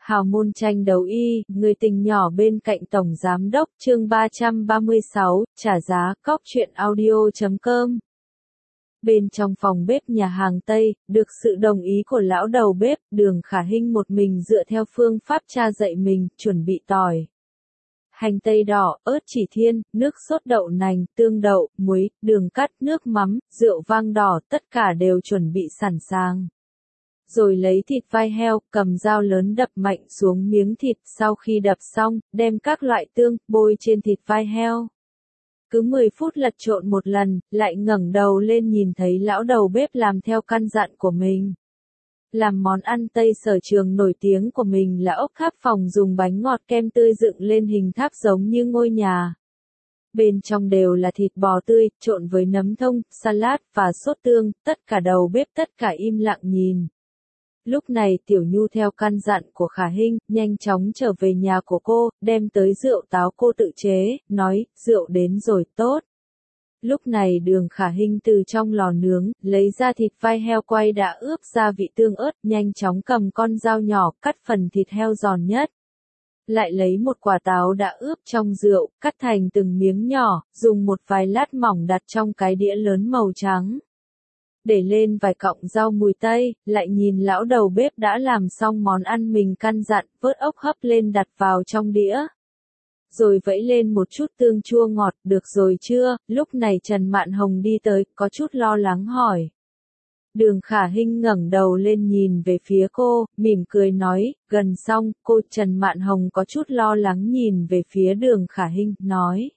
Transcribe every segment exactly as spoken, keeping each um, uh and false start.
Hào môn tranh đấu y, người tình nhỏ bên cạnh Tổng Giám đốc, chương ba trăm ba mươi sáu, trả giá, cóc truyện audio chấm com. Bên trong phòng bếp nhà hàng Tây, được sự đồng ý của lão đầu bếp, Đường Khả Hinh một mình dựa theo phương pháp cha dạy mình, chuẩn bị tỏi, hành tây đỏ, ớt chỉ thiên, nước sốt đậu nành, tương đậu, muối, đường cắt, nước mắm, rượu vang đỏ, tất cả đều chuẩn bị sẵn sàng. Rồi lấy thịt vai heo, cầm dao lớn đập mạnh xuống miếng thịt, sau khi đập xong, đem các loại tương, bôi trên thịt vai heo. Cứ mười phút lật trộn một lần, lại ngẩng đầu lên nhìn thấy lão đầu bếp làm theo căn dặn của mình. Làm món ăn Tây sở trường nổi tiếng của mình là ốc tháp phòng dùng bánh ngọt kem tươi dựng lên hình tháp giống như ngôi nhà. Bên trong đều là thịt bò tươi, trộn với nấm thông, salad và sốt tương, tất cả đầu bếp tất cả im lặng nhìn. Lúc này Tiểu Nhu theo căn dặn của Khả Hinh, nhanh chóng trở về nhà của cô, đem tới rượu táo cô tự chế, nói, rượu đến rồi tốt. Lúc này Đường Khả Hinh từ trong lò nướng, lấy ra thịt vai heo quay đã ướp gia vị tương ớt, nhanh chóng cầm con dao nhỏ, cắt phần thịt heo giòn nhất. Lại lấy một quả táo đã ướp trong rượu, cắt thành từng miếng nhỏ, dùng một vài lát mỏng đặt trong cái đĩa lớn màu trắng. Để lên vài cọng rau mùi tây, lại nhìn lão đầu bếp đã làm xong món ăn mình căn dặn, vớt ốc hấp lên đặt vào trong đĩa. Rồi vẫy lên một chút tương chua ngọt, được rồi chưa? Lúc này Trần Mạn Hồng đi tới, có chút lo lắng hỏi. Đường Khả Hinh ngẩng đầu lên nhìn về phía cô, mỉm cười nói, gần xong, cô Trần Mạn Hồng có chút lo lắng nhìn về phía Đường Khả Hinh, nói.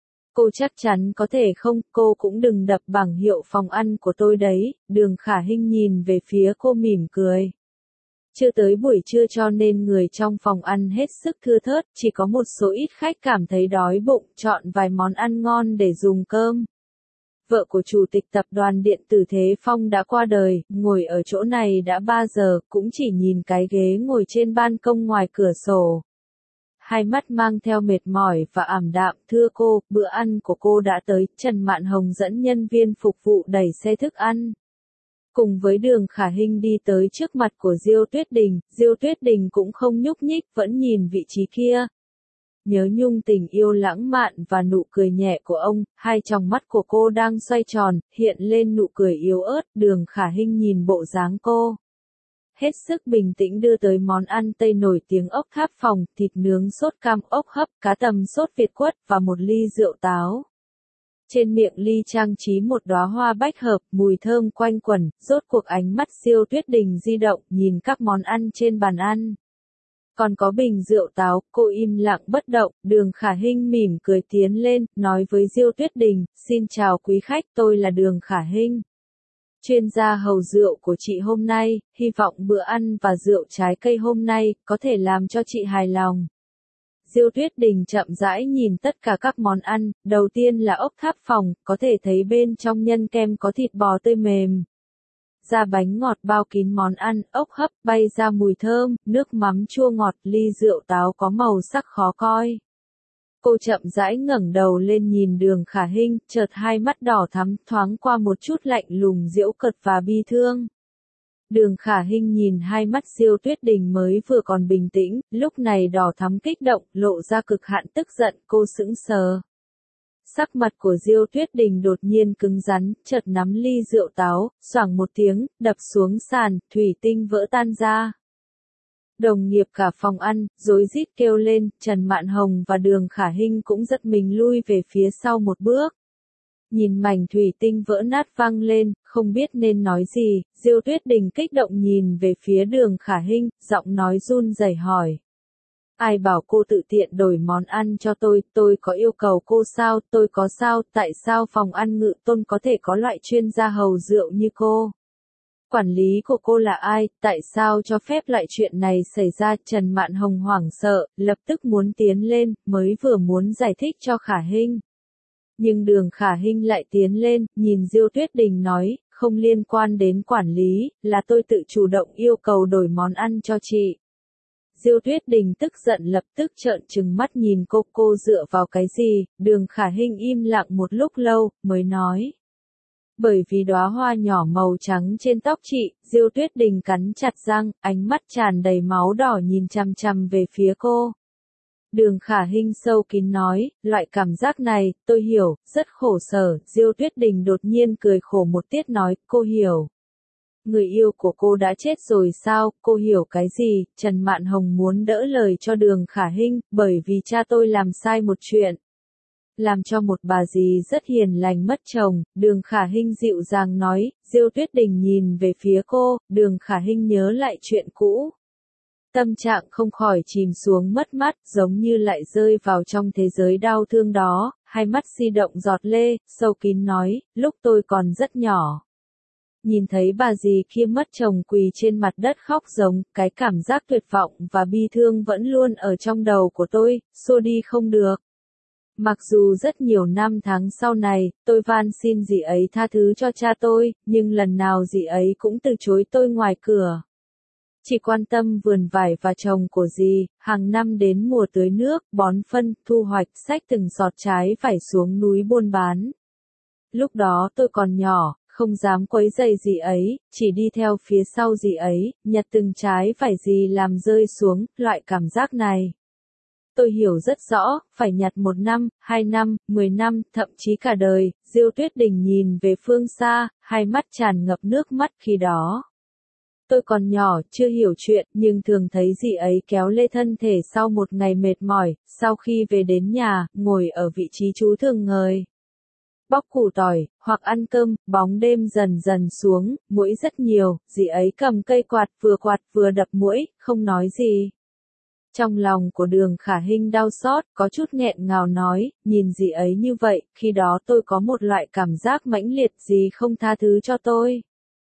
Cô chắc chắn có thể không, cô cũng đừng đập bảng hiệu phòng ăn của tôi đấy, Đường Khả Hinh nhìn về phía cô mỉm cười. Chưa tới buổi trưa cho nên người trong phòng ăn hết sức thưa thớt, chỉ có một số ít khách cảm thấy đói bụng, chọn vài món ăn ngon để dùng cơm. Vợ của Chủ tịch Tập đoàn Điện tử Thế Phong đã qua đời, ngồi ở chỗ này đã ba giờ, cũng chỉ nhìn cái ghế ngồi trên ban công ngoài cửa sổ. Hai mắt mang theo mệt mỏi và ảm đạm, thưa cô, bữa ăn của cô đã tới, Trần Mạn Hồng dẫn nhân viên phục vụ đẩy xe thức ăn. Cùng với Đường Khả Hinh đi tới trước mặt của Diêu Tuyết Đình, Diêu Tuyết Đình cũng không nhúc nhích, vẫn nhìn vị trí kia. Nhớ nhung tình yêu lãng mạn và nụ cười nhẹ của ông, hai tròng mắt của cô đang xoay tròn, hiện lên nụ cười yếu ớt, Đường Khả Hinh nhìn bộ dáng cô. Hết sức bình tĩnh đưa tới món ăn Tây nổi tiếng ốc tháp phòng, thịt nướng sốt cam ốc hấp, cá tầm sốt Việt quất và một ly rượu táo. Trên miệng ly trang trí một đóa hoa bách hợp, mùi thơm quanh quẩn, rốt cuộc ánh mắt Diêu Tuyết Đình di động, nhìn các món ăn trên bàn ăn. Còn có bình rượu táo, cô im lặng bất động, Đường Khả Hinh mỉm cười tiến lên, nói với Diêu Tuyết Đình, xin chào quý khách, tôi là Đường Khả Hinh. Chuyên gia hầu rượu của chị hôm nay, hy vọng bữa ăn và rượu trái cây hôm nay, có thể làm cho chị hài lòng. Diêu Tuyết Đình chậm rãi nhìn tất cả các món ăn, đầu tiên là ốc tháp phòng, có thể thấy bên trong nhân kem có thịt bò tươi mềm. Da bánh ngọt bao kín món ăn, ốc hấp bay ra mùi thơm, nước mắm chua ngọt, ly rượu táo có màu sắc khó coi. Cô chậm rãi ngẩng đầu lên nhìn Đường Khả Hinh, chợt hai mắt đỏ thắm, thoáng qua một chút lạnh lùng giễu cợt và bi thương. Đường Khả Hinh nhìn hai mắt Diêu Tuyết Đình mới vừa còn bình tĩnh, lúc này đỏ thắm kích động, lộ ra cực hạn tức giận, cô sững sờ. Sắc mặt của Diêu Tuyết Đình đột nhiên cứng rắn, chợt nắm ly rượu táo, xoảng một tiếng, đập xuống sàn, thủy tinh vỡ tan ra. Đồng nghiệp cả phòng ăn, rối rít kêu lên, Trần Mạn Hồng và Đường Khả Hinh cũng giật mình lui về phía sau một bước. Nhìn mảnh thủy tinh vỡ nát văng lên, không biết nên nói gì, Diêu Tuyết Đình kích động nhìn về phía Đường Khả Hinh, giọng nói run rẩy hỏi. Ai bảo cô tự tiện đổi món ăn cho tôi, tôi có yêu cầu cô sao, tôi có sao, tại sao phòng ăn Ngự Tôn có thể có loại chuyên gia hầu rượu như cô? Quản lý của cô là ai, tại sao cho phép loại chuyện này xảy ra? Trần Mạn Hồng hoảng sợ, lập tức muốn tiến lên, mới vừa muốn giải thích cho Khả Hinh. Nhưng Đường Khả Hinh lại tiến lên, nhìn Diêu Tuyết Đình nói, không liên quan đến quản lý, là tôi tự chủ động yêu cầu đổi món ăn cho chị. Diêu Tuyết Đình tức giận lập tức trợn trừng mắt nhìn cô, cô dựa vào cái gì? Đường Khả Hinh im lặng một lúc lâu, mới nói. Bởi vì đóa hoa nhỏ màu trắng trên tóc chị, Diêu Tuyết Đình cắn chặt răng, ánh mắt tràn đầy máu đỏ nhìn chằm chằm về phía cô. Đường Khả Hinh sâu kín nói, loại cảm giác này, tôi hiểu, rất khổ sở. Diêu Tuyết Đình đột nhiên cười khổ một tiết nói, cô hiểu. Người yêu của cô đã chết rồi sao, cô hiểu cái gì? Trần Mạn Hồng muốn đỡ lời cho Đường Khả Hinh, bởi vì cha tôi làm sai một chuyện. Làm cho một bà dì rất hiền lành mất chồng, Đường Khả Hinh dịu dàng nói. Diêu Tuyết Đình nhìn về phía cô, Đường Khả Hinh nhớ lại chuyện cũ. Tâm trạng không khỏi chìm xuống mất mát, giống như lại rơi vào trong thế giới đau thương đó, hai mắt di động giọt lê, sâu kín nói, lúc tôi còn rất nhỏ. Nhìn thấy bà dì kia mất chồng quỳ trên mặt đất khóc giống, cái cảm giác tuyệt vọng và bi thương vẫn luôn ở trong đầu của tôi, xua đi không được. Mặc dù rất nhiều năm tháng sau này, tôi van xin dì ấy tha thứ cho cha tôi, nhưng lần nào dì ấy cũng từ chối tôi ngoài cửa. Chỉ quan tâm vườn vải và trồng của dì, hàng năm đến mùa tưới nước, bón phân, thu hoạch, xách từng giọt trái vải xuống núi buôn bán. Lúc đó tôi còn nhỏ, không dám quấy rầy dì ấy, chỉ đi theo phía sau dì ấy, nhặt từng trái vải dì làm rơi xuống, loại cảm giác này. Tôi hiểu rất rõ, phải nhặt một năm, hai năm, mười năm, thậm chí cả đời. Diêu Tuyết Đình nhìn về phương xa, hai mắt tràn ngập nước mắt khi đó. Tôi còn nhỏ, chưa hiểu chuyện, nhưng thường thấy dì ấy kéo lê thân thể sau một ngày mệt mỏi, sau khi về đến nhà, ngồi ở vị trí chú thường ngồi. Bóc củ tỏi, hoặc ăn cơm, bóng đêm dần dần xuống, muỗi rất nhiều, dì ấy cầm cây quạt vừa quạt vừa đập muỗi, không nói gì. Trong lòng của Đường Khả Hinh đau xót, có chút nghẹn ngào nói, nhìn dì ấy như vậy, khi đó tôi có một loại cảm giác mãnh liệt, dì không tha thứ cho tôi.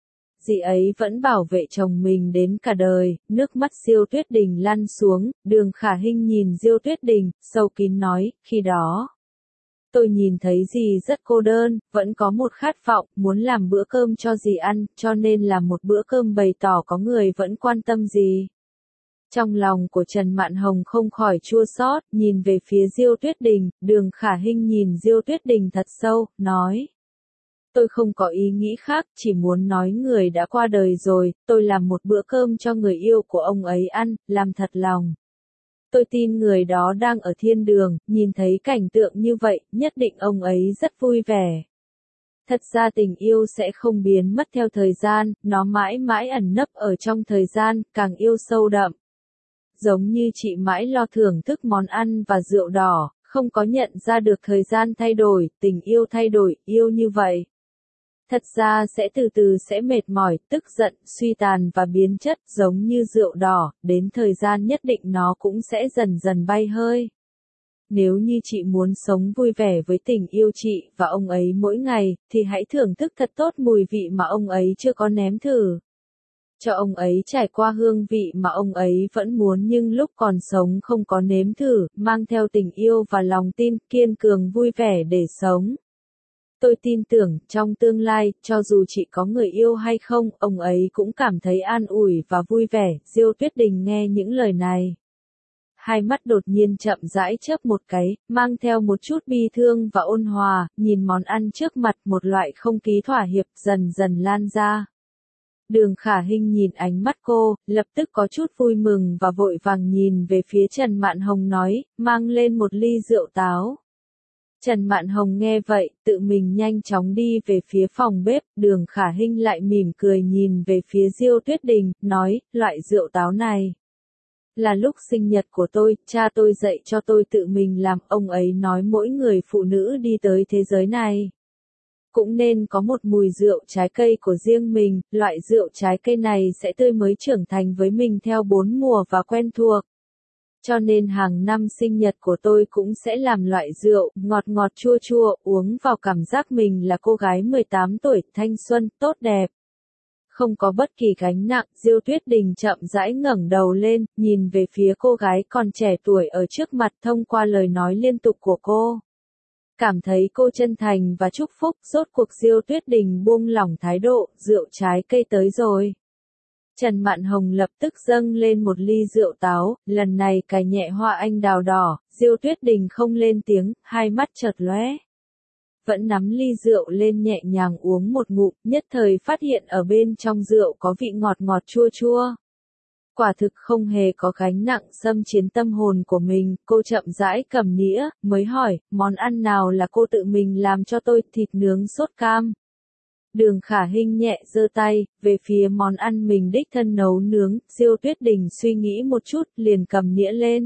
Dì ấy vẫn bảo vệ chồng mình đến cả đời, nước mắt Diêu Tuyết Đình lăn xuống, Đường Khả Hinh nhìn Diêu Tuyết Đình, sâu kín nói, khi đó. Tôi nhìn thấy dì rất cô đơn, vẫn có một khát vọng, muốn làm bữa cơm cho dì ăn, cho nên làm một bữa cơm bày tỏ có người vẫn quan tâm dì. Trong lòng của Trần Mạn Hồng không khỏi chua xót, nhìn về phía Diêu Tuyết Đình, Đường Khả Hinh nhìn Diêu Tuyết Đình thật sâu, nói. Tôi không có ý nghĩ khác, chỉ muốn nói người đã qua đời rồi, tôi làm một bữa cơm cho người yêu của ông ấy ăn, làm thật lòng. Tôi tin người đó đang ở thiên đường, nhìn thấy cảnh tượng như vậy, nhất định ông ấy rất vui vẻ. Thật ra tình yêu sẽ không biến mất theo thời gian, nó mãi mãi ẩn nấp ở trong thời gian, càng yêu sâu đậm. Giống như chị mãi lo thưởng thức món ăn và rượu đỏ, không có nhận ra được thời gian thay đổi, tình yêu thay đổi, yêu như vậy. Thật ra sẽ từ từ sẽ mệt mỏi, tức giận, suy tàn và biến chất, giống như rượu đỏ, đến thời gian nhất định nó cũng sẽ dần dần bay hơi. Nếu như chị muốn sống vui vẻ với tình yêu chị và ông ấy mỗi ngày, thì hãy thưởng thức thật tốt mùi vị mà ông ấy chưa có nếm thử. Cho ông ấy trải qua hương vị mà ông ấy vẫn muốn nhưng lúc còn sống không có nếm thử, mang theo tình yêu và lòng tin, kiên cường vui vẻ để sống. Tôi tin tưởng, trong tương lai, cho dù chị có người yêu hay không, ông ấy cũng cảm thấy an ủi và vui vẻ. Diêu Tuyết Đình nghe những lời này. Hai mắt đột nhiên chậm rãi chớp một cái, mang theo một chút bi thương và ôn hòa, nhìn món ăn trước mặt, một loại không khí thỏa hiệp dần dần lan ra. Đường Khả Hinh nhìn ánh mắt cô, lập tức có chút vui mừng và vội vàng nhìn về phía Trần Mạn Hồng nói, mang lên một ly rượu táo. Trần Mạn Hồng nghe vậy, tự mình nhanh chóng đi về phía phòng bếp, Đường Khả Hinh lại mỉm cười nhìn về phía Diêu Tuyết Đình, nói, loại rượu táo này. Là lúc sinh nhật của tôi, cha tôi dạy cho tôi tự mình làm, ông ấy nói mỗi người phụ nữ đi tới thế giới này. Cũng nên có một mùi rượu trái cây của riêng mình, loại rượu trái cây này sẽ tươi mới trưởng thành với mình theo bốn mùa và quen thuộc. Cho nên hàng năm sinh nhật của tôi cũng sẽ làm loại rượu, ngọt ngọt chua chua, uống vào cảm giác mình là cô gái mười tám tuổi, thanh xuân, tốt đẹp. Không có bất kỳ gánh nặng, Diêu Tuyết Đình chậm rãi ngẩng đầu lên, nhìn về phía cô gái còn trẻ tuổi ở trước mặt thông qua lời nói liên tục của cô. Cảm thấy cô chân thành và chúc phúc, rốt cuộc Diêu Tuyết Đình buông lỏng thái độ, rượu trái cây tới rồi. Trần Mạn Hồng lập tức dâng lên một ly rượu táo, lần này cài nhẹ hoa anh đào đỏ, Diêu Tuyết Đình không lên tiếng, hai mắt chợt lóe. vẫn nắm ly rượu lên nhẹ nhàng uống một ngụm, nhất thời phát hiện ở bên trong rượu có vị ngọt ngọt chua chua. Quả thực không hề có gánh nặng xâm chiếm tâm hồn của mình, cô chậm rãi cầm nĩa, mới hỏi, món ăn nào là cô tự mình làm cho tôi, thịt nướng sốt cam. Đường Khả Hinh nhẹ giơ tay, về phía món ăn mình đích thân nấu nướng, Diêu Tuyết Đình suy nghĩ một chút, liền cầm nĩa lên.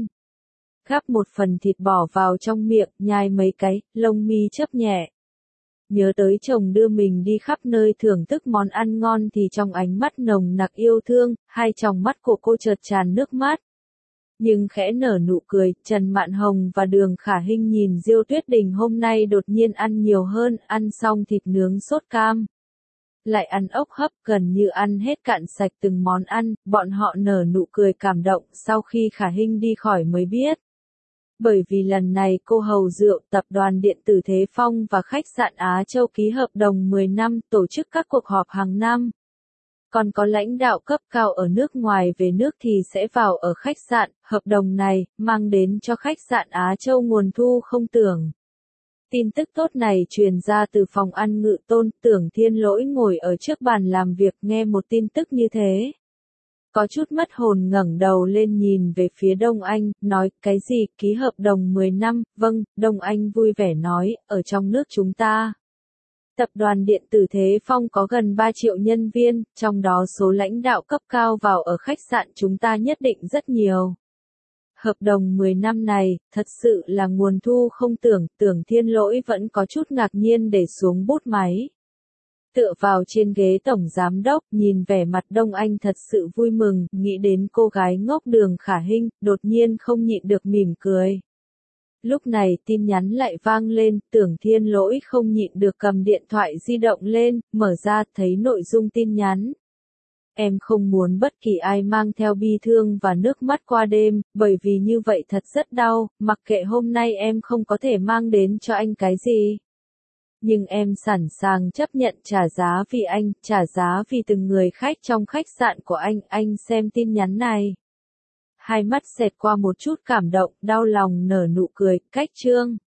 Gắp một phần thịt bỏ vào trong miệng, nhai mấy cái, lông mi chớp nhẹ. Nhớ tới chồng đưa mình đi khắp nơi thưởng thức món ăn ngon thì trong ánh mắt nồng nặc yêu thương, hai tròng mắt của cô chợt tràn nước mắt. Nhưng khẽ nở nụ cười, Trần Mạn Hồng và Đường Khả Hinh nhìn Diêu Tuyết Đình hôm nay đột nhiên ăn nhiều hơn, ăn xong thịt nướng sốt cam. Lại ăn ốc hấp, gần như ăn hết cạn sạch từng món ăn, bọn họ nở nụ cười cảm động, sau khi Khả Hinh đi khỏi mới biết. Bởi vì lần này cô hầu rượu, tập đoàn điện tử Thế Phong và khách sạn Á Châu ký hợp đồng mười năm, tổ chức các cuộc họp hàng năm. Còn có lãnh đạo cấp cao ở nước ngoài về nước thì sẽ vào ở khách sạn, hợp đồng này, mang đến cho khách sạn Á Châu nguồn thu không tưởng. Tin tức tốt này truyền ra từ phòng ăn Ngự Tôn, Tưởng Thiên Lỗi ngồi ở trước bàn làm việc nghe một tin tức như thế. Có chút mất hồn ngẩng đầu lên nhìn về phía Đông Anh, nói, cái gì, ký hợp đồng mười năm, vâng, Đông Anh vui vẻ nói, ở trong nước chúng ta. Tập đoàn điện tử Thế Phong có gần ba triệu nhân viên, trong đó số lãnh đạo cấp cao vào ở khách sạn chúng ta nhất định rất nhiều. Hợp đồng mười năm này, thật sự là nguồn thu không tưởng, Tưởng Thiên Lỗi vẫn có chút ngạc nhiên để xuống bút máy. Tựa vào trên ghế tổng giám đốc, nhìn vẻ mặt Đông Anh thật sự vui mừng, nghĩ đến cô gái ngốc Đường Khả Hinh, đột nhiên không nhịn được mỉm cười. Lúc này tin nhắn lại vang lên, Tưởng Thiên Lỗi không nhịn được cầm điện thoại di động lên, mở ra thấy nội dung tin nhắn. Em không muốn bất kỳ ai mang theo bi thương và nước mắt qua đêm, bởi vì như vậy thật rất đau, mặc kệ hôm nay em không có thể mang đến cho anh cái gì. Nhưng em sẵn sàng chấp nhận trả giá vì anh, trả giá vì từng người khách trong khách sạn của anh, anh xem tin nhắn này. Hai mắt xẹt qua một chút cảm động, đau lòng nở nụ cười, cách chương.